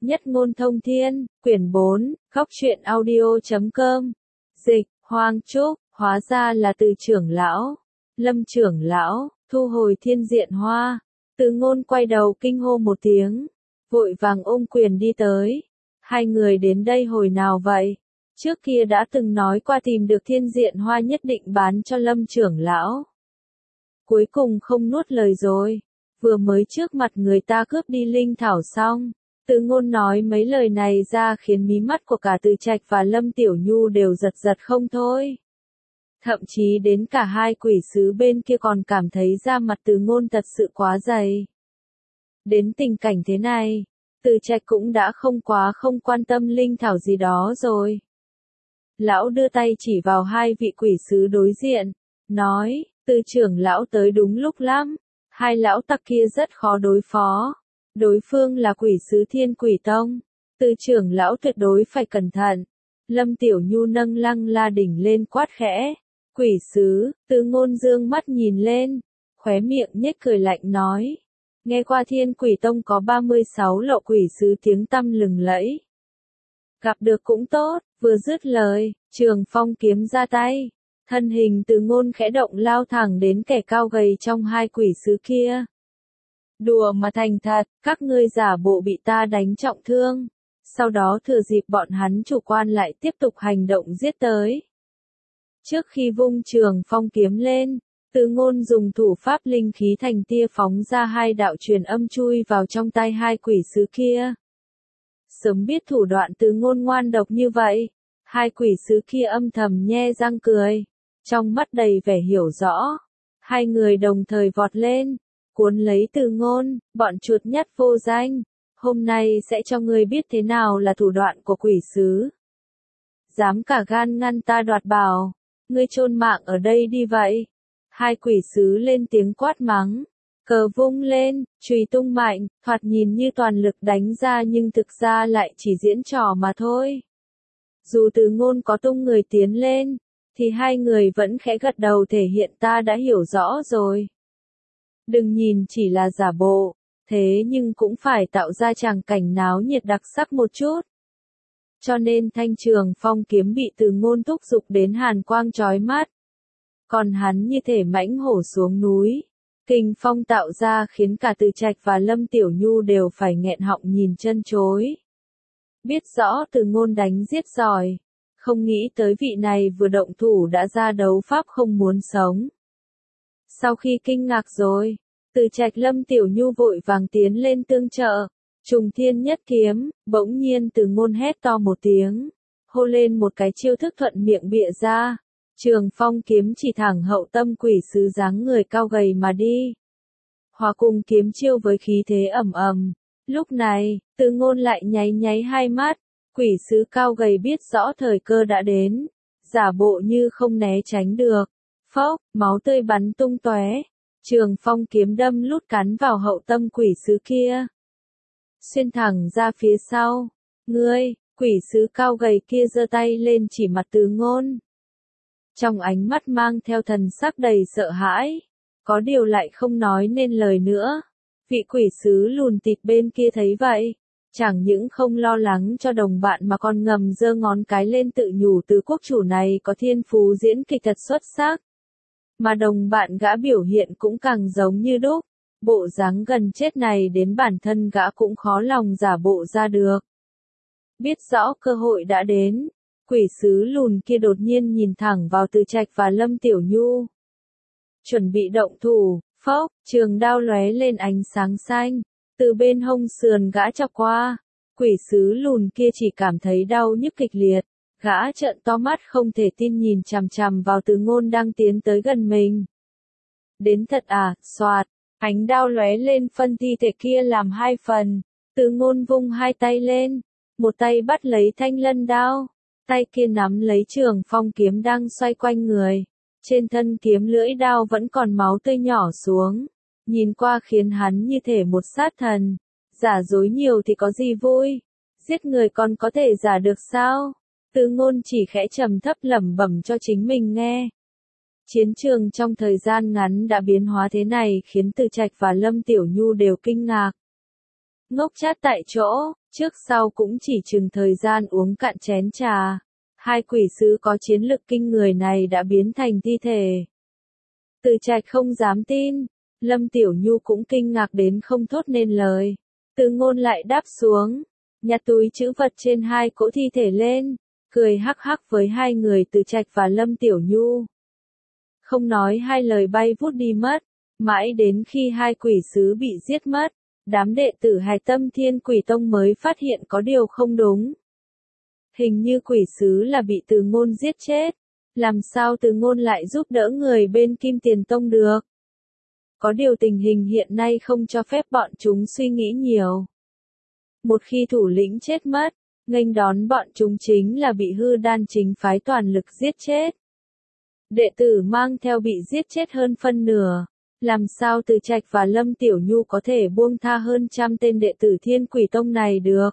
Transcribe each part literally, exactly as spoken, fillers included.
Nhất ngôn thông thiên, quyển bốn, góc truyện audio chấm com. Dịch, Hoang Trúc, hóa ra là Từ trưởng lão. Lâm trưởng lão, thu hồi thiên diện hoa. Từ ngôn quay đầu kinh hô một tiếng, vội vàng ôm quyền đi tới. Hai người đến đây hồi nào vậy? Trước kia đã từng nói qua tìm được thiên diện hoa nhất định bán cho Lâm trưởng lão. Cuối cùng không nuốt lời rồi. Vừa mới trước mặt người ta cướp đi linh thảo xong. Từ ngôn nói mấy lời này ra khiến mí mắt của cả Từ Trạch và Lâm Tiểu Nhu đều giật giật không thôi. Thậm chí đến cả hai quỷ sứ bên kia còn cảm thấy da mặt Từ ngôn thật sự quá dày. Đến tình cảnh thế này, Từ Trạch cũng đã không quá không quan tâm linh thảo gì đó rồi. Lão đưa tay chỉ vào hai vị quỷ sứ đối diện, nói, Từ trưởng lão tới đúng lúc lắm, hai lão tặc kia rất khó đối phó. Đối phương là quỷ sứ Thiên Quỷ Tông, Từ trưởng lão tuyệt đối phải cẩn thận. Lâm Tiểu Nhu nâng Lăng La đỉnh lên quát khẽ, quỷ sứ. Từ ngôn dương mắt nhìn lên, khóe miệng nhếch cười lạnh nói, nghe qua Thiên Quỷ Tông có ba mươi sáu lộ quỷ sứ tiếng tăm lừng lẫy. Gặp được cũng tốt. Vừa dứt lời, Trường Phong kiếm ra tay, thân hình Từ ngôn khẽ động lao thẳng đến kẻ cao gầy trong hai quỷ sứ kia. Đùa mà thành thật, các ngươi giả bộ bị ta đánh trọng thương, sau đó thừa dịp bọn hắn chủ quan lại tiếp tục hành động giết tới. Trước khi vung Trường Phong kiếm lên, Từ ngôn dùng thủ pháp linh khí thành tia phóng ra hai đạo truyền âm chui vào trong tay hai quỷ sứ kia. Sớm biết thủ đoạn Từ ngôn ngoan độc như vậy, hai quỷ sứ kia âm thầm nhe răng cười, trong mắt đầy vẻ hiểu rõ. Hai người đồng thời vọt lên, cuốn lấy Từ ngôn, bọn chuột nhắt vô danh, hôm nay sẽ cho ngươi biết thế nào là thủ đoạn của quỷ sứ. Dám cả gan ngăn ta đoạt bảo, ngươi chôn mạng ở đây đi vậy. Hai quỷ sứ lên tiếng quát mắng, cờ vung lên, chùy tung mạnh, thoạt nhìn như toàn lực đánh ra nhưng thực ra lại chỉ diễn trò mà thôi. Dù Từ ngôn có tung người tiến lên, thì hai người vẫn khẽ gật đầu thể hiện ta đã hiểu rõ rồi. Đừng nhìn chỉ là giả bộ, thế nhưng cũng phải tạo ra tràng cảnh náo nhiệt đặc sắc một chút. Cho nên thanh Trường Phong kiếm bị Từ ngôn thúc giục đến hàn quang chói mắt. Còn hắn như thể mãnh hổ xuống núi. Kình phong tạo ra khiến cả Từ Trạch và Lâm Tiểu Nhu đều phải nghẹn họng nhìn chân chối. Biết rõ Từ ngôn đánh giết giỏi, không nghĩ tới vị này vừa động thủ đã ra đấu pháp không muốn sống. Sau khi kinh ngạc rồi, Từ Trạch Lâm Tiểu Nhu vội vàng tiến lên tương trợ, trùng thiên nhất kiếm, bỗng nhiên Từ ngôn hét to một tiếng, hô lên một cái chiêu thức thuận miệng bịa ra, Trường Phong kiếm chỉ thẳng hậu tâm quỷ sứ dáng người cao gầy mà đi. Hòa cùng kiếm chiêu với khí thế ầm ầm, lúc này, Từ ngôn lại nháy nháy hai mắt, quỷ sứ cao gầy biết rõ thời cơ đã đến, giả bộ như không né tránh được. Phốc, máu tươi bắn tung tóe. Trường Phong kiếm đâm lút cắn vào hậu tâm quỷ sứ kia, xuyên thẳng ra phía sau. Ngươi, quỷ sứ cao gầy kia giơ tay lên chỉ mặt Từ ngôn. Trong ánh mắt mang theo thần sắc đầy sợ hãi, có điều lại không nói nên lời nữa. Vị quỷ sứ lùn tịt bên kia thấy vậy, chẳng những không lo lắng cho đồng bạn mà còn ngầm giơ ngón cái lên tự nhủ Từ quốc chủ này có thiên phú diễn kịch thật xuất sắc. Mà đồng bạn gã biểu hiện cũng càng giống như đúc, bộ dáng gần chết này đến bản thân gã cũng khó lòng giả bộ ra được. Biết rõ cơ hội đã đến, quỷ sứ lùn kia đột nhiên nhìn thẳng vào Từ Trạch và Lâm Tiểu Nhu. Chuẩn bị động thủ, phốc, trường đao lóe lên ánh sáng xanh, từ bên hông sườn gã chọc qua. Quỷ sứ lùn kia chỉ cảm thấy đau nhức kịch liệt, gã trợn to mắt không thể tin nhìn chằm chằm vào Từ ngôn đang tiến tới gần mình. Đến thật à, xoạt, ánh đao lóe lên phân thi thể kia làm hai phần, Từ ngôn vung hai tay lên, một tay bắt lấy thanh lân đao, tay kia nắm lấy Trường Phong kiếm đang xoay quanh người, trên thân kiếm lưỡi đao vẫn còn máu tươi nhỏ xuống, nhìn qua khiến hắn như thể một sát thần. Giả dối nhiều thì có gì vui, giết người còn có thể giả được sao? Từ ngôn chỉ khẽ trầm thấp lẩm bẩm cho chính mình nghe. Chiến trường trong thời gian ngắn đã biến hóa thế này khiến Từ Trạch và Lâm Tiểu Nhu đều kinh ngạc. ngốc chát tại chỗ, trước sau cũng chỉ chừng thời gian uống cạn chén trà. Hai quỷ sứ có chiến lực kinh người này đã biến thành thi thể. Từ Trạch không dám tin, Lâm Tiểu Nhu cũng kinh ngạc đến không thốt nên lời. Từ Ngôn lại đáp xuống, nhặt túi trữ vật trên hai cỗ thi thể lên, cười hắc hắc với hai người Từ Trạch và Lâm Tiểu Nhu. Không nói hai lời bay vút đi mất, mãi đến khi hai quỷ sứ bị giết mất, đám đệ tử Hài Tâm Thiên Quỷ Tông mới phát hiện có điều không đúng. Hình như quỷ sứ là bị Từ Ngôn giết chết, làm sao Từ Ngôn lại giúp đỡ người bên Kim Tiền Tông được? Có điều tình hình hiện nay không cho phép bọn chúng suy nghĩ nhiều. Một khi thủ lĩnh chết mất, nghênh đón bọn chúng chính là bị hư đan chính phái toàn lực giết chết. Đệ tử mang theo bị giết chết hơn phân nửa, làm sao Từ Trạch và Lâm Tiểu Nhu có thể buông tha hơn trăm tên đệ tử Thiên Quỷ Tông này được.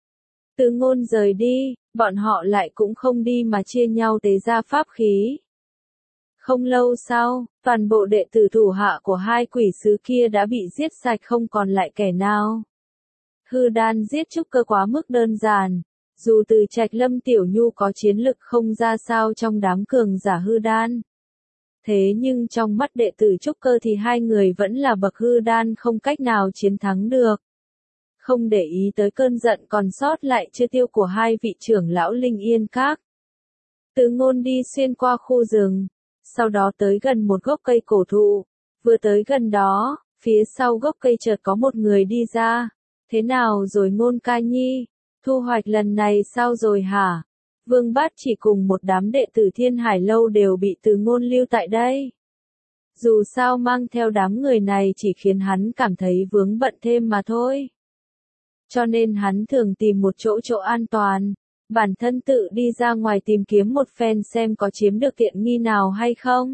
Từ Ngôn rời đi, bọn họ lại cũng không đi mà chia nhau tế ra pháp khí. Không lâu sau, toàn bộ đệ tử thủ hạ của hai quỷ sứ kia đã bị giết sạch không còn lại kẻ nào. Hư đan giết trúc cơ quá mức đơn giản, dù Từ Trạch Lâm Tiểu Nhu có chiến lực không ra sao trong đám cường giả hư đan. Thế nhưng trong mắt đệ tử trúc cơ thì hai người vẫn là bậc hư đan không cách nào chiến thắng được. Không để ý tới cơn giận còn sót lại chưa tiêu của hai vị trưởng lão Linh Yên Các. Từ Ngôn đi xuyên qua khu rừng, sau đó tới gần một gốc cây cổ thụ, vừa tới gần đó, phía sau gốc cây chợt có một người đi ra. Thế nào rồi Ngôn ca nhi, thu hoạch lần này sao rồi hả? Vương Bát chỉ cùng một đám đệ tử Thiên Hải Lâu đều bị Từ Ngôn lưu tại đây. Dù sao mang theo đám người này chỉ khiến hắn cảm thấy vướng bận thêm mà thôi. Cho nên hắn thường tìm một chỗ chỗ an toàn, bản thân tự đi ra ngoài tìm kiếm một phen xem có chiếm được tiện nghi nào hay không.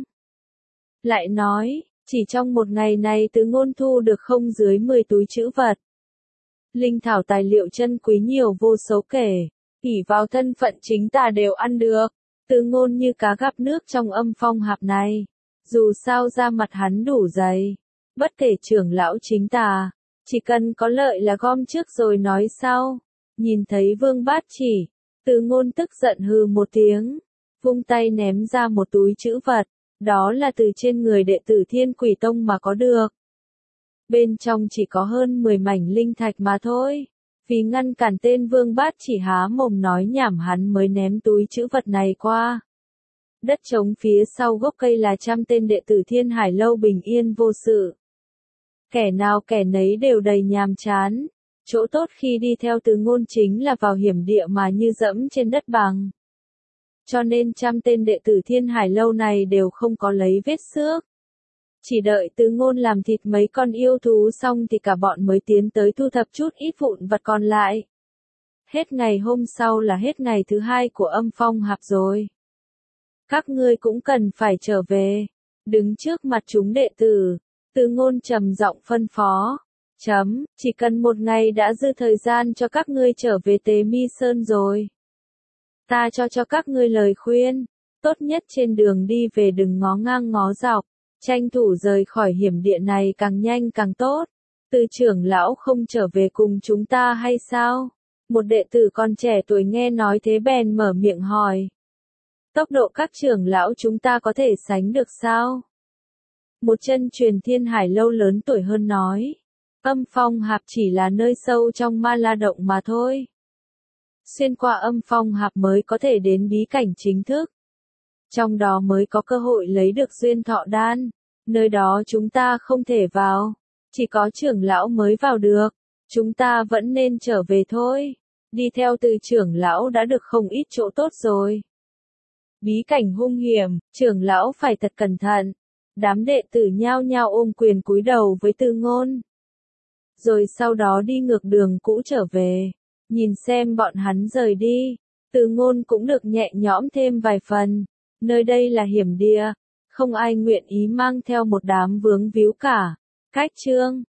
Lại nói, chỉ trong một ngày này Từ Ngôn thu được không dưới mười túi trữ vật. Linh thảo tài liệu chân quý nhiều vô số kể, ỷ vào thân phận chính tà đều ăn được. Từ Ngôn như cá gặp nước trong âm phong hạp này, dù sao da mặt hắn đủ dày, bất kể trưởng lão chính tà, chỉ cần có lợi là gom trước rồi nói sau. Nhìn thấy Vương Bát chỉ, Từ Ngôn tức giận hừ một tiếng, vung tay ném ra một túi trữ vật, đó là từ trên người đệ tử Thiên Quỷ Tông mà có được. Bên trong chỉ có hơn mười mảnh linh thạch mà thôi. Vì ngăn cản tên Vương Bát chỉ há mồm nói nhảm hắn mới ném túi trữ vật này qua. Đất trống phía sau gốc cây là trăm tên đệ tử Thiên Hải Lâu bình yên vô sự. Kẻ nào kẻ nấy đều đầy nhàm chán. Chỗ tốt khi đi theo Từ Ngôn chính là vào hiểm địa mà như dẫm trên đất bằng. Cho nên trăm tên đệ tử Thiên Hải Lâu này đều không có lấy vết xước. Chỉ đợi Từ Ngôn làm thịt mấy con yêu thú xong thì cả bọn mới tiến tới thu thập chút ít vụn vặt còn lại. Hết ngày hôm sau là hết ngày thứ hai của âm phong hạp rồi. Các ngươi cũng cần phải trở về. Đứng trước mặt chúng đệ tử, Từ Ngôn trầm giọng phân phó. Chấm, chỉ cần một ngày đã dư thời gian cho các ngươi trở về Tế Mi Sơn rồi. Ta cho cho các ngươi lời khuyên, tốt nhất trên đường đi về đừng ngó ngang ngó dọc, tranh thủ rời khỏi hiểm địa này càng nhanh càng tốt. Từ trưởng lão không trở về cùng chúng ta hay sao? Một đệ tử còn trẻ tuổi nghe nói thế bèn mở miệng hỏi. Tốc độ các trưởng lão chúng ta có thể sánh được sao? Một chân truyền Thiên Hải Lâu lớn tuổi hơn nói. Âm phong hạp chỉ là nơi sâu trong Ma La Động mà thôi. Xuyên qua âm phong hạp mới có thể đến bí cảnh chính thức. Trong đó mới có cơ hội lấy được duyên thọ đan. Nơi đó chúng ta không thể vào. Chỉ có trưởng lão mới vào được. Chúng ta vẫn nên trở về thôi. Đi theo từ trưởng lão đã được không ít chỗ tốt rồi. Bí cảnh hung hiểm, trưởng lão phải thật cẩn thận. Đám đệ tử nhao nhao ôm quyền cúi đầu với Từ Ngôn. Rồi sau đó đi ngược đường cũ trở về. Nhìn xem bọn hắn rời đi. Từ Ngôn cũng được nhẹ nhõm thêm vài phần. Nơi đây là hiểm địa. Không ai nguyện ý mang theo một đám vướng víu cả. Cách chương